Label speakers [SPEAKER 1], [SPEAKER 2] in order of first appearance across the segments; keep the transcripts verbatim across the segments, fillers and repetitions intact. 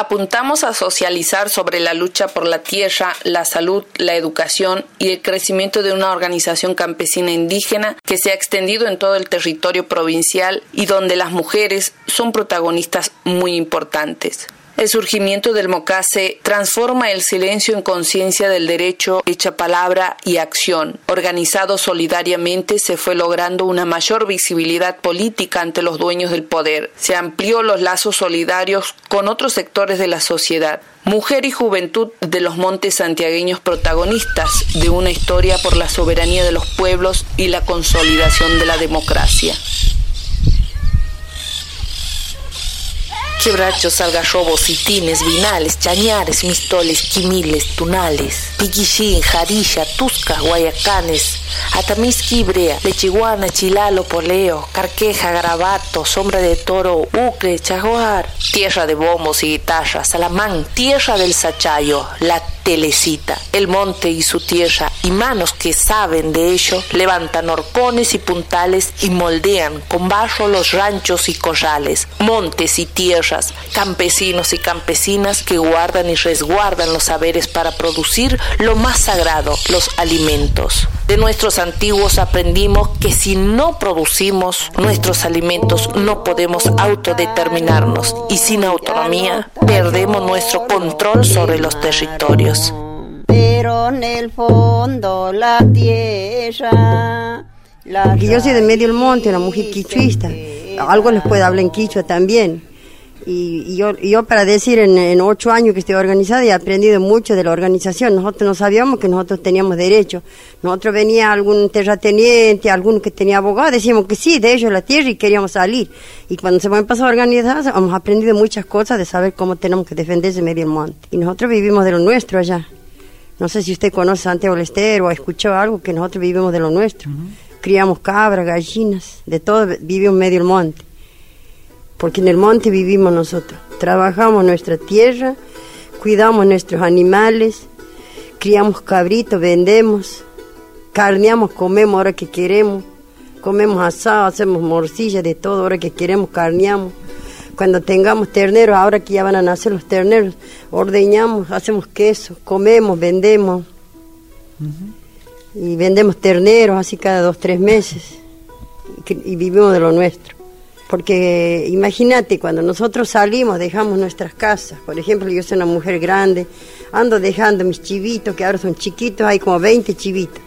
[SPEAKER 1] apuntamos a socializar sobre la lucha por la tierra, la salud, la educación y el crecimiento de una organización campesina indígena que se ha extendido en todo el territorio provincial y donde las mujeres son protagonistas muy importantes. El surgimiento del Mocase transforma el silencio en conciencia del derecho, hecha palabra y acción. Organizado solidariamente, se fue logrando una mayor visibilidad política ante los dueños del poder. Se amplió los lazos solidarios con otros sectores de la sociedad. Mujer y juventud de los montes santiagueños protagonistas de una historia por la soberanía de los pueblos y la consolidación de la democracia. Quebrachos, algarrobos, citines, vinales, chañares, mistoles, quimiles, tunales, piquillín, jarilla, tuscas, guayacanes, atamisqui, brea, lechiguana, chilalo, poleo, carqueja, garabato, sombra de toro, ucre, chaguar, tierra de bombos y guitarras, Salamán, tierra del Sachayo, la Telecita, el monte y su tierra, y manos que saben de ello, levantan horcones y puntales y moldean con barro los ranchos y corrales, montes y tierras, campesinos y campesinas que guardan y resguardan los saberes para producir lo más sagrado, los alimentos. De nuestros antiguos aprendimos que si no producimos nuestros alimentos no podemos autodeterminarnos y sin autonomía perdemos nuestro control sobre los territorios.
[SPEAKER 2] Pero en el fondo la tierra.
[SPEAKER 3] Porque yo soy de medio del monte, una mujer quichuista. Algo les puedo hablar en quichua también. Y, y, yo, y yo para decir, en, en ocho años que estoy organizada, he aprendido mucho de la organización. Nosotros no sabíamos que nosotros teníamos derecho. Nosotros venía algún terrateniente, alguno que tenía abogado, decíamos que sí, de ellos la tierra y queríamos salir. Y cuando se empezó a organizar, hemos aprendido muchas cosas de saber cómo tenemos que defenderse en medio del monte. Y nosotros vivimos de lo nuestro allá. No sé si usted conoce Santiago del Estero o ha escuchado algo, que nosotros vivimos de lo nuestro. Uh-huh. Criamos cabras, gallinas, de todo vivimos en medio del monte. Porque en el monte vivimos nosotros, trabajamos nuestra tierra, cuidamos nuestros animales, criamos cabritos, vendemos, carneamos, comemos ahora que queremos, comemos asado, hacemos morcilla, de todo, ahora que queremos carneamos. Cuando tengamos terneros, ahora que ya van a nacer los terneros, ordeñamos, hacemos queso, comemos, vendemos. Uh-huh. Y vendemos terneros así cada dos, tres meses, y, y vivimos de lo nuestro. Porque imagínate, cuando nosotros salimos, dejamos nuestras casas. Por ejemplo, yo soy una mujer grande, ando dejando mis chivitos, que ahora son chiquitos, hay como veinte chivitos.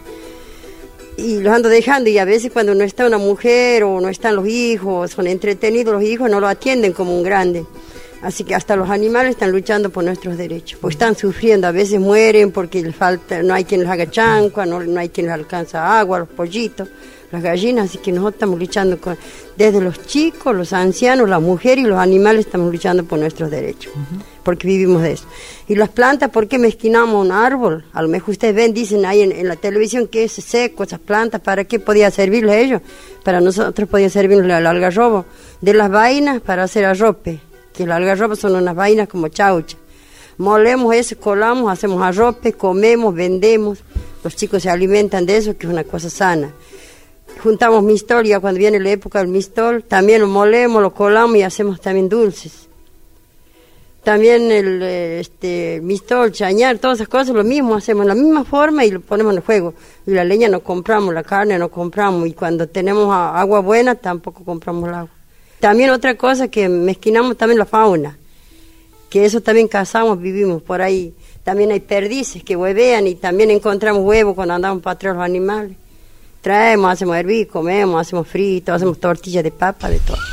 [SPEAKER 3] Y los ando dejando, y a veces cuando no está una mujer o no están los hijos, son entretenidos los hijos, no lo atienden como un grande. Así que hasta los animales están luchando por nuestros derechos, pues están sufriendo, a veces mueren porque les falta, no hay quien les haga chancua, no, no hay quien les alcanza agua, los pollitos, las gallinas, así que nosotros estamos luchando con, desde los chicos, los ancianos, las mujeres y los animales estamos luchando por nuestros derechos, uh-huh. porque vivimos de eso. Y las plantas, ¿por qué mezquinamos un árbol? A lo mejor ustedes ven, dicen ahí en, en la televisión que es seco, esas plantas, ¿para qué podía servirle a ellos? Para nosotros podía servirle al algarrobo, de las vainas para hacer arrope, que el algarrobo son unas vainas como chaucha. Molemos eso, colamos, hacemos arrope, comemos, vendemos, los chicos se alimentan de eso, que es una cosa sana. Juntamos mistol, ya cuando viene la época del mistol, también lo molemos, lo colamos y hacemos también dulces. También el este, mistol, chañar, todas esas cosas, lo mismo, hacemos la misma forma y lo ponemos en el fuego. Y la leña no compramos, la carne no compramos, y cuando tenemos agua buena tampoco compramos el agua. También otra cosa que mezquinamos también la fauna, que eso también cazamos, vivimos por ahí. También hay perdices que huevean y también encontramos huevos cuando andamos para atrás los animales. Traemos, hacemos hervir, comemos, hacemos frito, hacemos tortillas de papa, de todo.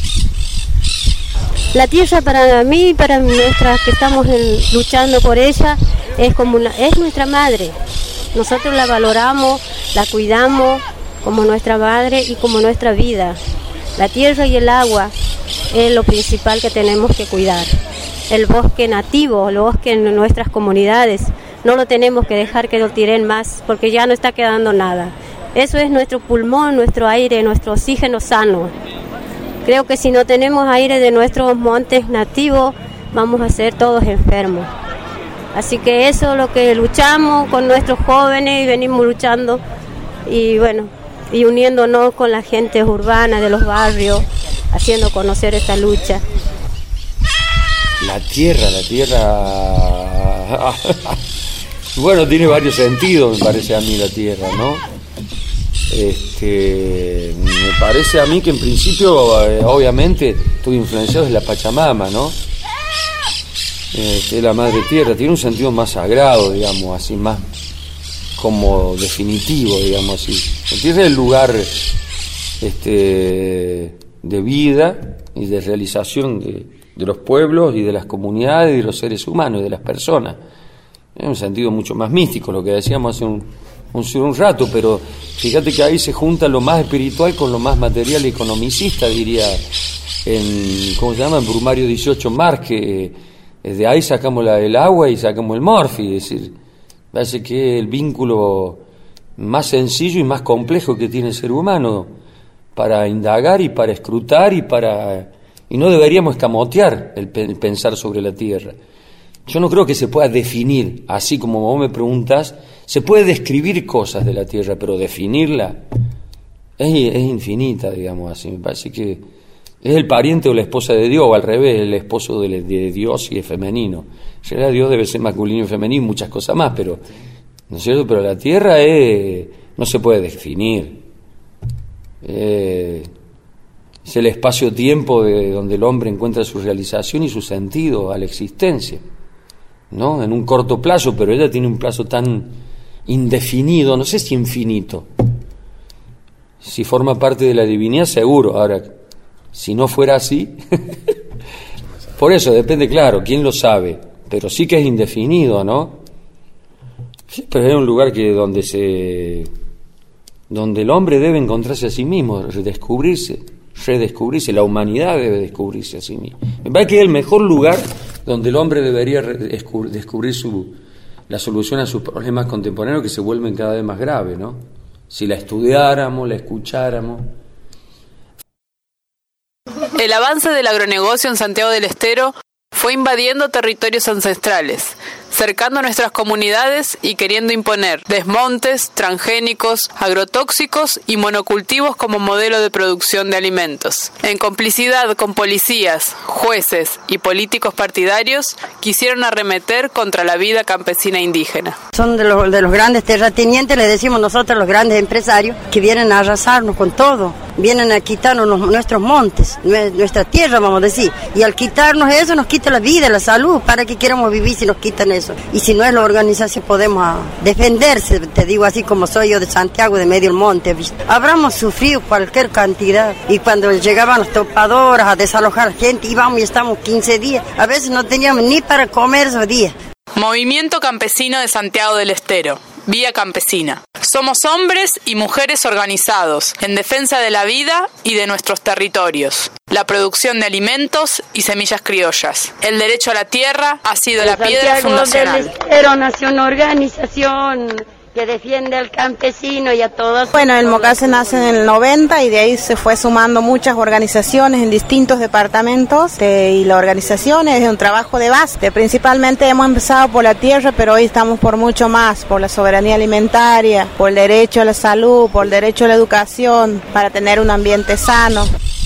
[SPEAKER 4] La tierra para mí, para nuestras que estamos en, luchando por ella, es como una, es nuestra madre. Nosotros la valoramos, la cuidamos como nuestra madre y como nuestra vida. La tierra y el agua es lo principal que tenemos que cuidar. El bosque nativo, el bosque en nuestras comunidades, no lo tenemos que dejar que lo tiren más, porque ya no está quedando nada. Eso es nuestro pulmón, nuestro aire, nuestro oxígeno sano. Creo que si no tenemos aire de nuestros montes nativos, vamos a ser todos enfermos. Así que eso es lo que luchamos con nuestros jóvenes y venimos luchando y bueno, y uniéndonos con la gente urbana de los barrios, haciendo conocer esta lucha.
[SPEAKER 5] La tierra, la tierra... Bueno, tiene varios sentidos, me parece a mí, la tierra, ¿no? Este, me parece a mí que en principio, eh, obviamente, estoy influenciado de la Pachamama, ¿no? Este, la Madre Tierra tiene un sentido más sagrado, digamos, así, más como definitivo, digamos así. La tierra es el lugar este, de vida y de realización de, de los pueblos y de las comunidades y de los seres humanos y de las personas. Es un sentido mucho más místico, lo que decíamos hace un, un, un rato, pero fíjate que ahí se junta lo más espiritual con lo más material y economicista, diría, en, ¿cómo se llama? En Brumario dieciocho Marx, que eh, de ahí sacamos la, el agua y sacamos el morfi, es decir, parece que el vínculo más sencillo y más complejo que tiene el ser humano para indagar y para escrutar y para... y no deberíamos escamotear el, el pensar sobre la tierra. Yo no creo que se pueda definir, así como vos me preguntas, se puede describir cosas de la tierra, pero definirla es, es infinita, digamos así. Me parece que es el pariente o la esposa de Dios, o al revés, el esposo de, de Dios y es femenino. En realidad Dios debe ser masculino y femenino y muchas cosas más, pero, ¿no es cierto? Pero la tierra es, no se puede definir. Eh, es el espacio-tiempo de donde el hombre encuentra su realización y su sentido a la existencia, ¿no? En un corto plazo, pero ella tiene un plazo tan indefinido, no sé si infinito. Si forma parte de la divinidad, seguro. Ahora, si no fuera así, por eso depende, claro, quién lo sabe, pero sí que es indefinido, ¿no? Sí, pero es un lugar que donde se, donde el hombre debe encontrarse a sí mismo, redescubrirse, redescubrirse, la humanidad debe descubrirse a sí mismo. Me parece que es el mejor lugar donde el hombre debería descubrir su, la solución a sus problemas contemporáneos que se vuelven cada vez más graves, ¿no? Si la estudiáramos, la escucháramos.
[SPEAKER 6] El avance del agronegocio en Santiago del Estero fue invadiendo territorios ancestrales, cercando nuestras comunidades y queriendo imponer desmontes, transgénicos, agrotóxicos y monocultivos como modelo de producción de alimentos. En complicidad con policías, jueces y políticos partidarios, quisieron arremeter contra la vida campesina indígena.
[SPEAKER 3] Son de los, de los grandes terratenientes, les decimos nosotros, los grandes empresarios, que vienen a arrasarnos con todo, vienen a quitarnos los, nuestros montes, nuestra tierra, vamos a decir, y al quitarnos eso nos quita la vida, la salud. ¿Para qué queremos vivir si nos quitan eso? Y si no es la organización podemos defenderse, te digo así como soy yo de Santiago, de Medio Monte, ¿viste? Habramos sufrido cualquier cantidad, y cuando llegaban las topadoras a desalojar gente, íbamos y estamos quince días, a veces no teníamos ni para comer esos días.
[SPEAKER 6] Movimiento Campesino de Santiago del Estero, Vía Campesina. Somos hombres y mujeres organizados en defensa de la vida y de nuestros territorios, la producción de alimentos y semillas criollas. El derecho a la tierra ha sido la piedra fundacional.
[SPEAKER 3] Pero nació una organización que defiende al campesino y a todos.
[SPEAKER 7] Bueno, el Mocase nace en el noventa y de ahí se fue sumando muchas organizaciones en distintos departamentos de, y la organización es un trabajo de base. Principalmente hemos empezado por la tierra, pero hoy estamos por mucho más, por la soberanía alimentaria, por el derecho a la salud, por el derecho a la educación, para tener un ambiente sano.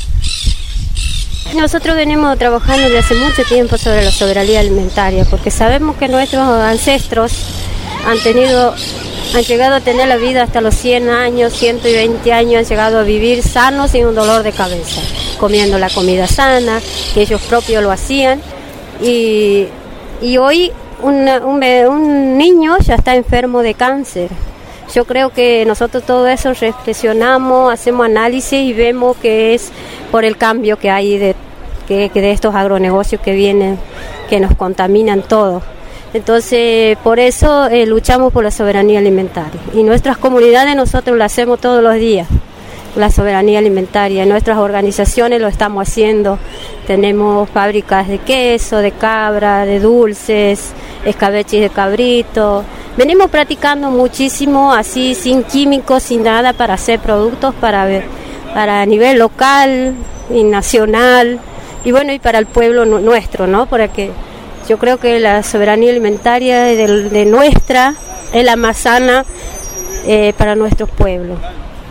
[SPEAKER 4] Nosotros venimos trabajando desde hace mucho tiempo sobre la soberanía alimentaria, porque sabemos que nuestros ancestros han tenido, han llegado a tener la vida hasta los cien años, ciento veinte años, han llegado a vivir sanos sin un dolor de cabeza, comiendo la comida sana, que ellos propios lo hacían, y, y hoy una, un, un niño ya está enfermo de cáncer. Yo creo que nosotros todo eso reflexionamos, hacemos análisis y vemos que es por el cambio que hay de, que, que de estos agronegocios que vienen, que nos contaminan todo. Entonces, por eso eh, luchamos por la soberanía alimentaria. Y nuestras comunidades nosotros lo hacemos todos los días, la soberanía alimentaria. En nuestras organizaciones lo estamos haciendo. Tenemos fábricas de queso, de cabra, de dulces, escabeches de cabrito. Venimos practicando muchísimo, así, sin químicos, sin nada, para hacer productos para, ver, para a nivel local y nacional. Y bueno, y para el pueblo nuestro, ¿no? Para que yo creo que la soberanía alimentaria de, de nuestra es la más sana eh, para nuestros pueblos.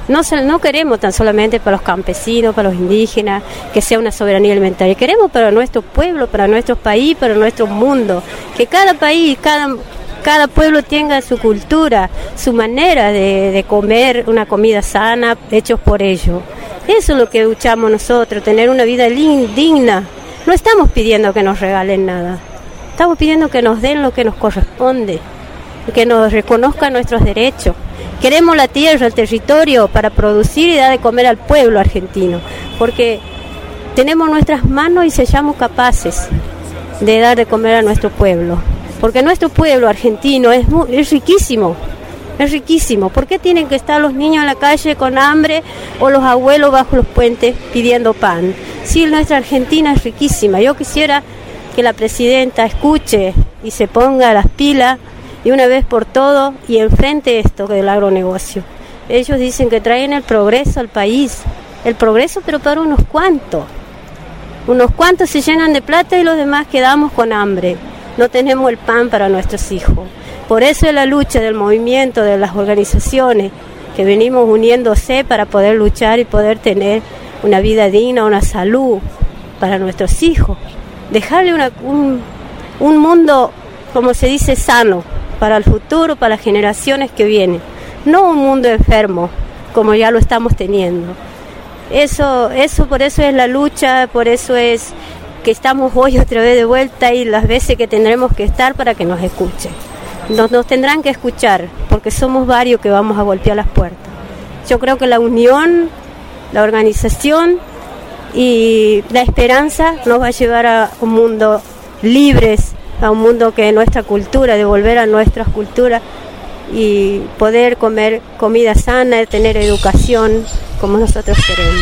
[SPEAKER 4] No, no queremos tan solamente para los campesinos, para los indígenas, que sea una soberanía alimentaria. Queremos para nuestro pueblo, para nuestro país, para nuestro mundo. Que cada país, cada, cada pueblo tenga su cultura, su manera de, de comer una comida sana, hechos por ellos. Eso es lo que luchamos nosotros, tener una vida digna. No estamos pidiendo que nos regalen nada. Estamos pidiendo que nos den lo que nos corresponde, que nos reconozcan nuestros derechos. Queremos la tierra, el territorio para producir y dar de comer al pueblo argentino, porque tenemos nuestras manos y seamos capaces de dar de comer a nuestro pueblo, porque nuestro pueblo argentino es, muy, es riquísimo, es riquísimo. ¿Por qué tienen que estar los niños en la calle con hambre o los abuelos bajo los puentes pidiendo pan? Sí, nuestra Argentina es riquísima. Yo quisiera que la presidenta escuche y se ponga las pilas y una vez por todo y enfrente esto del agronegocio. Ellos dicen que traen el progreso al país, el progreso pero para unos cuantos. Unos cuantos se llenan de plata y los demás quedamos con hambre. No tenemos el pan para nuestros hijos. Por eso es la lucha del movimiento, de las organizaciones que venimos uniéndose para poder luchar y poder tener una vida digna, una salud para nuestros hijos. Dejarle una, un, un mundo, como se dice, sano para el futuro, para las generaciones que vienen. No un mundo enfermo, como ya lo estamos teniendo. Eso, eso, por eso es la lucha, por eso es que estamos hoy otra vez de vuelta y las veces que tendremos que estar para que nos escuchen. Nos, nos tendrán que escuchar, porque somos varios que vamos a golpear las puertas. Yo creo que la unión, la organización y la esperanza nos va a llevar a un mundo libres, a un mundo que es nuestra cultura, de volver a nuestras culturas y poder comer comida sana, tener educación como nosotros queremos.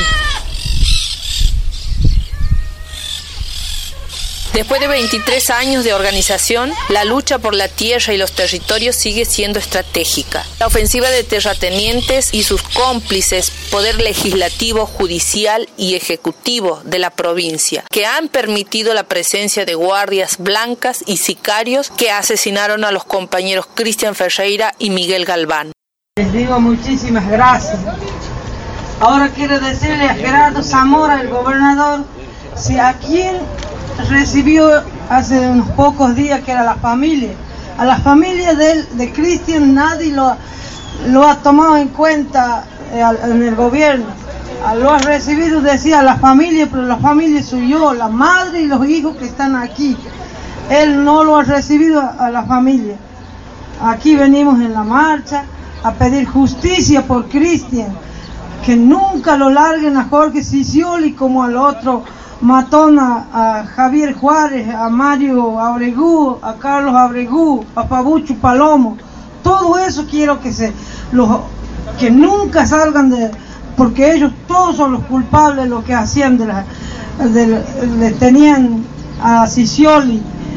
[SPEAKER 1] Después de veintitrés años de organización, la lucha por la tierra y los territorios sigue siendo estratégica. La ofensiva de terratenientes y sus cómplices, poder legislativo, judicial y ejecutivo de la provincia, que han permitido la presencia de guardias blancas y sicarios que asesinaron a los compañeros Cristian Ferreira y Miguel Galván.
[SPEAKER 8] Les digo muchísimas gracias. Ahora quiero decirle a Gerardo Zamora, el gobernador, si a quien recibió hace unos pocos días, que era la familia, a la familia de, de Cristian nadie lo, lo ha tomado en cuenta eh, en el gobierno. Lo ha recibido, decía, la familia, pero la familia soy yo, la madre y los hijos que están aquí. Él no lo ha recibido a, a la familia. Aquí venimos en la marcha a pedir justicia por Cristian, que nunca lo larguen a Jorge Scioli como al otro matón, a, a Javier Juárez, a Mario Abregú, a Carlos Abregú, a Pabucho Palomo. Todo eso quiero que se los, que nunca salgan de, porque ellos todos son los culpables de lo que hacían, de la, de, le tenían a Scioli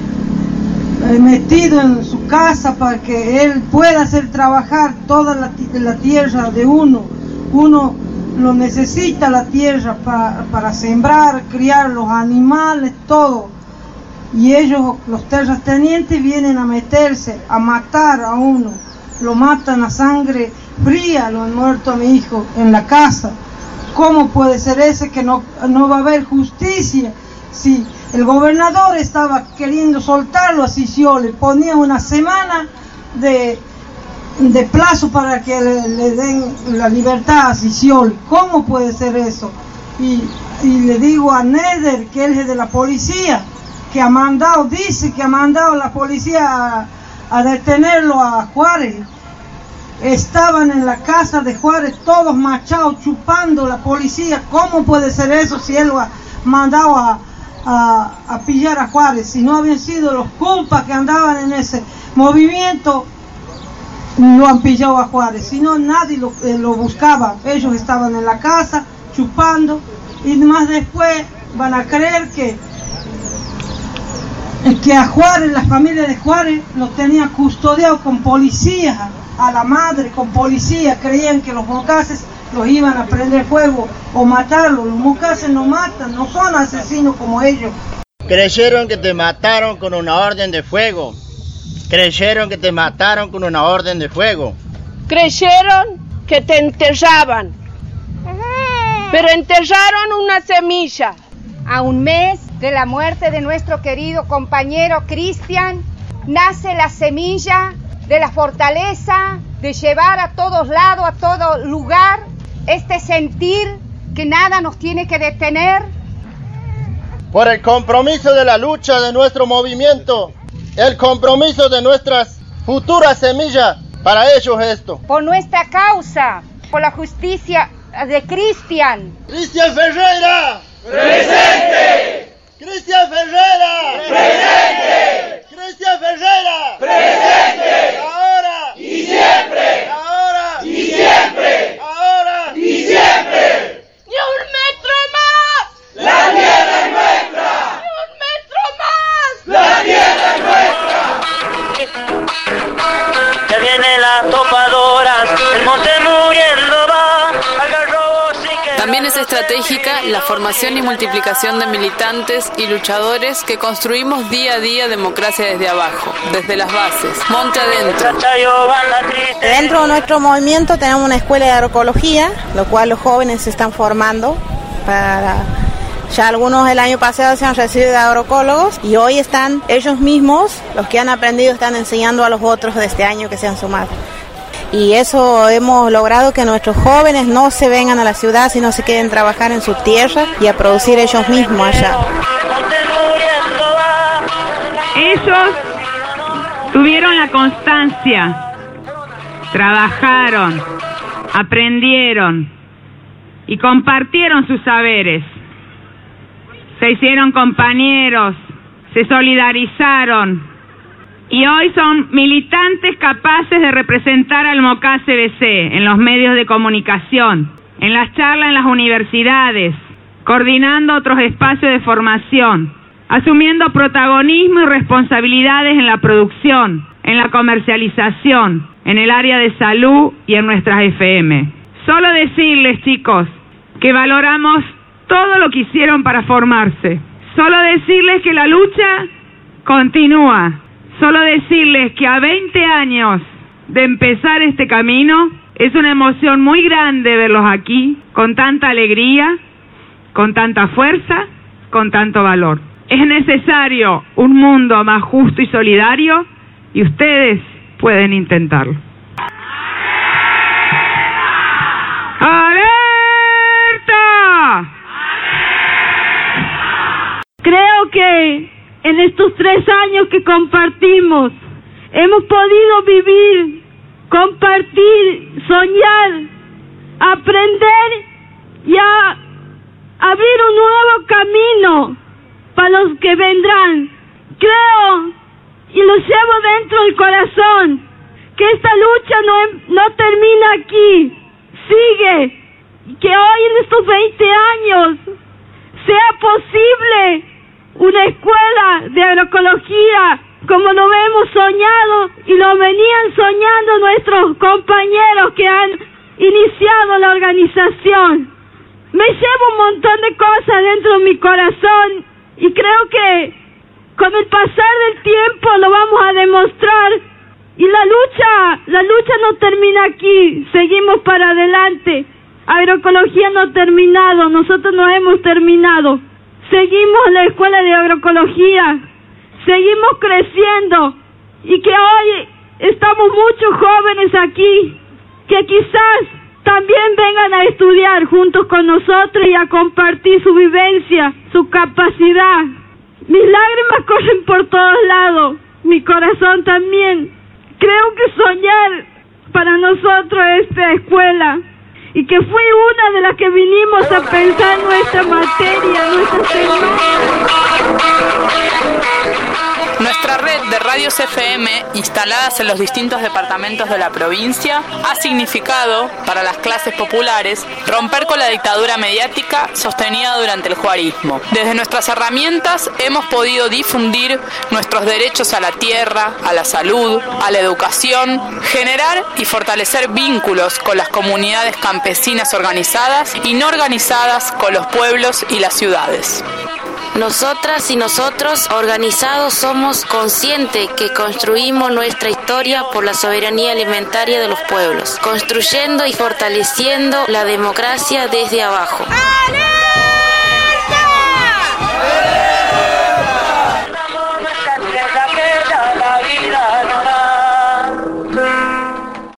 [SPEAKER 8] eh, metido en su casa para que él pueda hacer trabajar toda la, la tierra de uno. Uno lo necesita la tierra para, para sembrar, criar los animales, todo. Y ellos, los terratenientes, vienen a meterse, a matar a uno. Lo matan a sangre fría, lo han muerto a mi hijo en la casa. ¿Cómo puede ser ese que no, no va a haber justicia? Si el gobernador estaba queriendo soltarlo a Scioli, ponía una semana de... de plazo para que le, le den la libertad a Scioli. ¿Cómo puede ser eso? Y, y le digo a Neder, que él es de la policía, que ha mandado, dice que ha mandado a la policía a, a detenerlo a Juárez. Estaban en la casa de Juárez todos machados, chupando la policía. ¿Cómo puede ser eso si él lo ha mandado a, a, a pillar a Juárez? Si no habían sido los culpas que andaban en ese movimiento, lo han pillado a Juárez, si no nadie lo, eh, lo buscaba. Ellos estaban en la casa chupando y más después van a creer que que a Juárez, la familia de Juárez lo tenía custodiado con policía, a la madre con policía. Creían que los mocases los iban a prender fuego o matarlos. Los mocases no matan, no son asesinos como ellos.
[SPEAKER 9] Creyeron que te mataron con una orden de fuego. Creyeron que te mataron con una orden de fuego.
[SPEAKER 10] Creyeron que te enterraban, pero enterraron una semilla.
[SPEAKER 11] A un mes de la muerte de nuestro querido compañero Cristian, nace la semilla de la fortaleza de llevar a todos lados, a todo lugar, este sentir que nada nos tiene que detener.
[SPEAKER 9] Por el compromiso de la lucha de nuestro movimiento, el compromiso de nuestras futuras semillas, para ellos esto.
[SPEAKER 11] Por nuestra causa, por la justicia de Cristian.
[SPEAKER 9] Cristian Ferreira. ¡Presente! ¡Cristian Ferreira! ¡Presente! ¡Cristian Ferreira! ¡Presente! ¡Ahora! ¡Y siempre! ¡Ahora! ¡Y siempre! ¡Ahora! ¡Y siempre!
[SPEAKER 10] ¡Ni un metro más!
[SPEAKER 9] ¡La tierra es nuestra!
[SPEAKER 10] ¡Ni un metro más!
[SPEAKER 9] ¡La tierra es nuestra!
[SPEAKER 12] Ya vienen las topadoras, el monte muriendo va, algarrobo sí que...
[SPEAKER 6] También es estratégica la formación y multiplicación de militantes y luchadores que construimos día a día democracia desde abajo, desde las bases, monte adentro.
[SPEAKER 7] Dentro de nuestro movimiento tenemos una escuela de agroecología, lo cual los jóvenes se están formando para... Ya algunos el año pasado se han recibido de agroecólogos y hoy están ellos mismos, los que han aprendido, están enseñando a los otros de este año que se han sumado. Y eso hemos logrado, que nuestros jóvenes no se vengan a la ciudad, sino se queden a trabajar en su tierra y a producir ellos mismos allá.
[SPEAKER 13] Ellos tuvieron la constancia, trabajaron, aprendieron y compartieron sus saberes. Se hicieron compañeros, se solidarizaron y hoy son militantes capaces de representar al MOCA C B C en los medios de comunicación, en las charlas en las universidades, coordinando otros espacios de formación, asumiendo protagonismo y responsabilidades en la producción, en la comercialización, en el área de salud y en nuestras F M. Solo decirles, chicos, que valoramos todo lo que hicieron para formarse. Solo decirles que la lucha continúa. Solo decirles que a veinte años de empezar este camino, es una emoción muy grande verlos aquí, con tanta alegría, con tanta fuerza, con tanto valor. Es necesario un mundo más justo y solidario, y ustedes pueden intentarlo. ¡Alerta!
[SPEAKER 10] Creo que en estos tres años que compartimos, hemos podido vivir, compartir, soñar, aprender y a abrir un nuevo camino para los que vendrán. Creo, y lo llevo dentro del corazón, que esta lucha no, no termina aquí, sigue, y que hoy en estos veinte años sea posible una escuela de agroecología como lo hemos soñado y lo venían soñando nuestros compañeros que han iniciado la organización. Me llevo un montón de cosas dentro de mi corazón y creo que con el pasar del tiempo lo vamos a demostrar, y la lucha, la lucha no termina aquí, seguimos para adelante. Agroecología no ha terminado, nosotros no hemos terminado. Seguimos en la escuela de agroecología, seguimos creciendo, y que hoy estamos muchos jóvenes aquí, que quizás también vengan a estudiar juntos con nosotros y a compartir su vivencia, su capacidad. Mis lágrimas corren por todos lados, mi corazón también. Creo que soñar para nosotros esta escuela, y que fui una de las que vinimos a pensar nuestra materia, nuestra semana.
[SPEAKER 6] Nuestra red de radios F M, instaladas en los distintos departamentos de la provincia, ha significado, para las clases populares, romper con la dictadura mediática sostenida durante el juarismo. Desde nuestras herramientas hemos podido difundir nuestros derechos a la tierra, a la salud, a la educación, generar y fortalecer vínculos con las comunidades campesinas organizadas y no organizadas, con los pueblos y las ciudades.
[SPEAKER 1] Nosotras y nosotros, organizados, somos conscientes que construimos nuestra historia por la soberanía alimentaria de los pueblos, construyendo y fortaleciendo la democracia desde abajo. ¡Ale!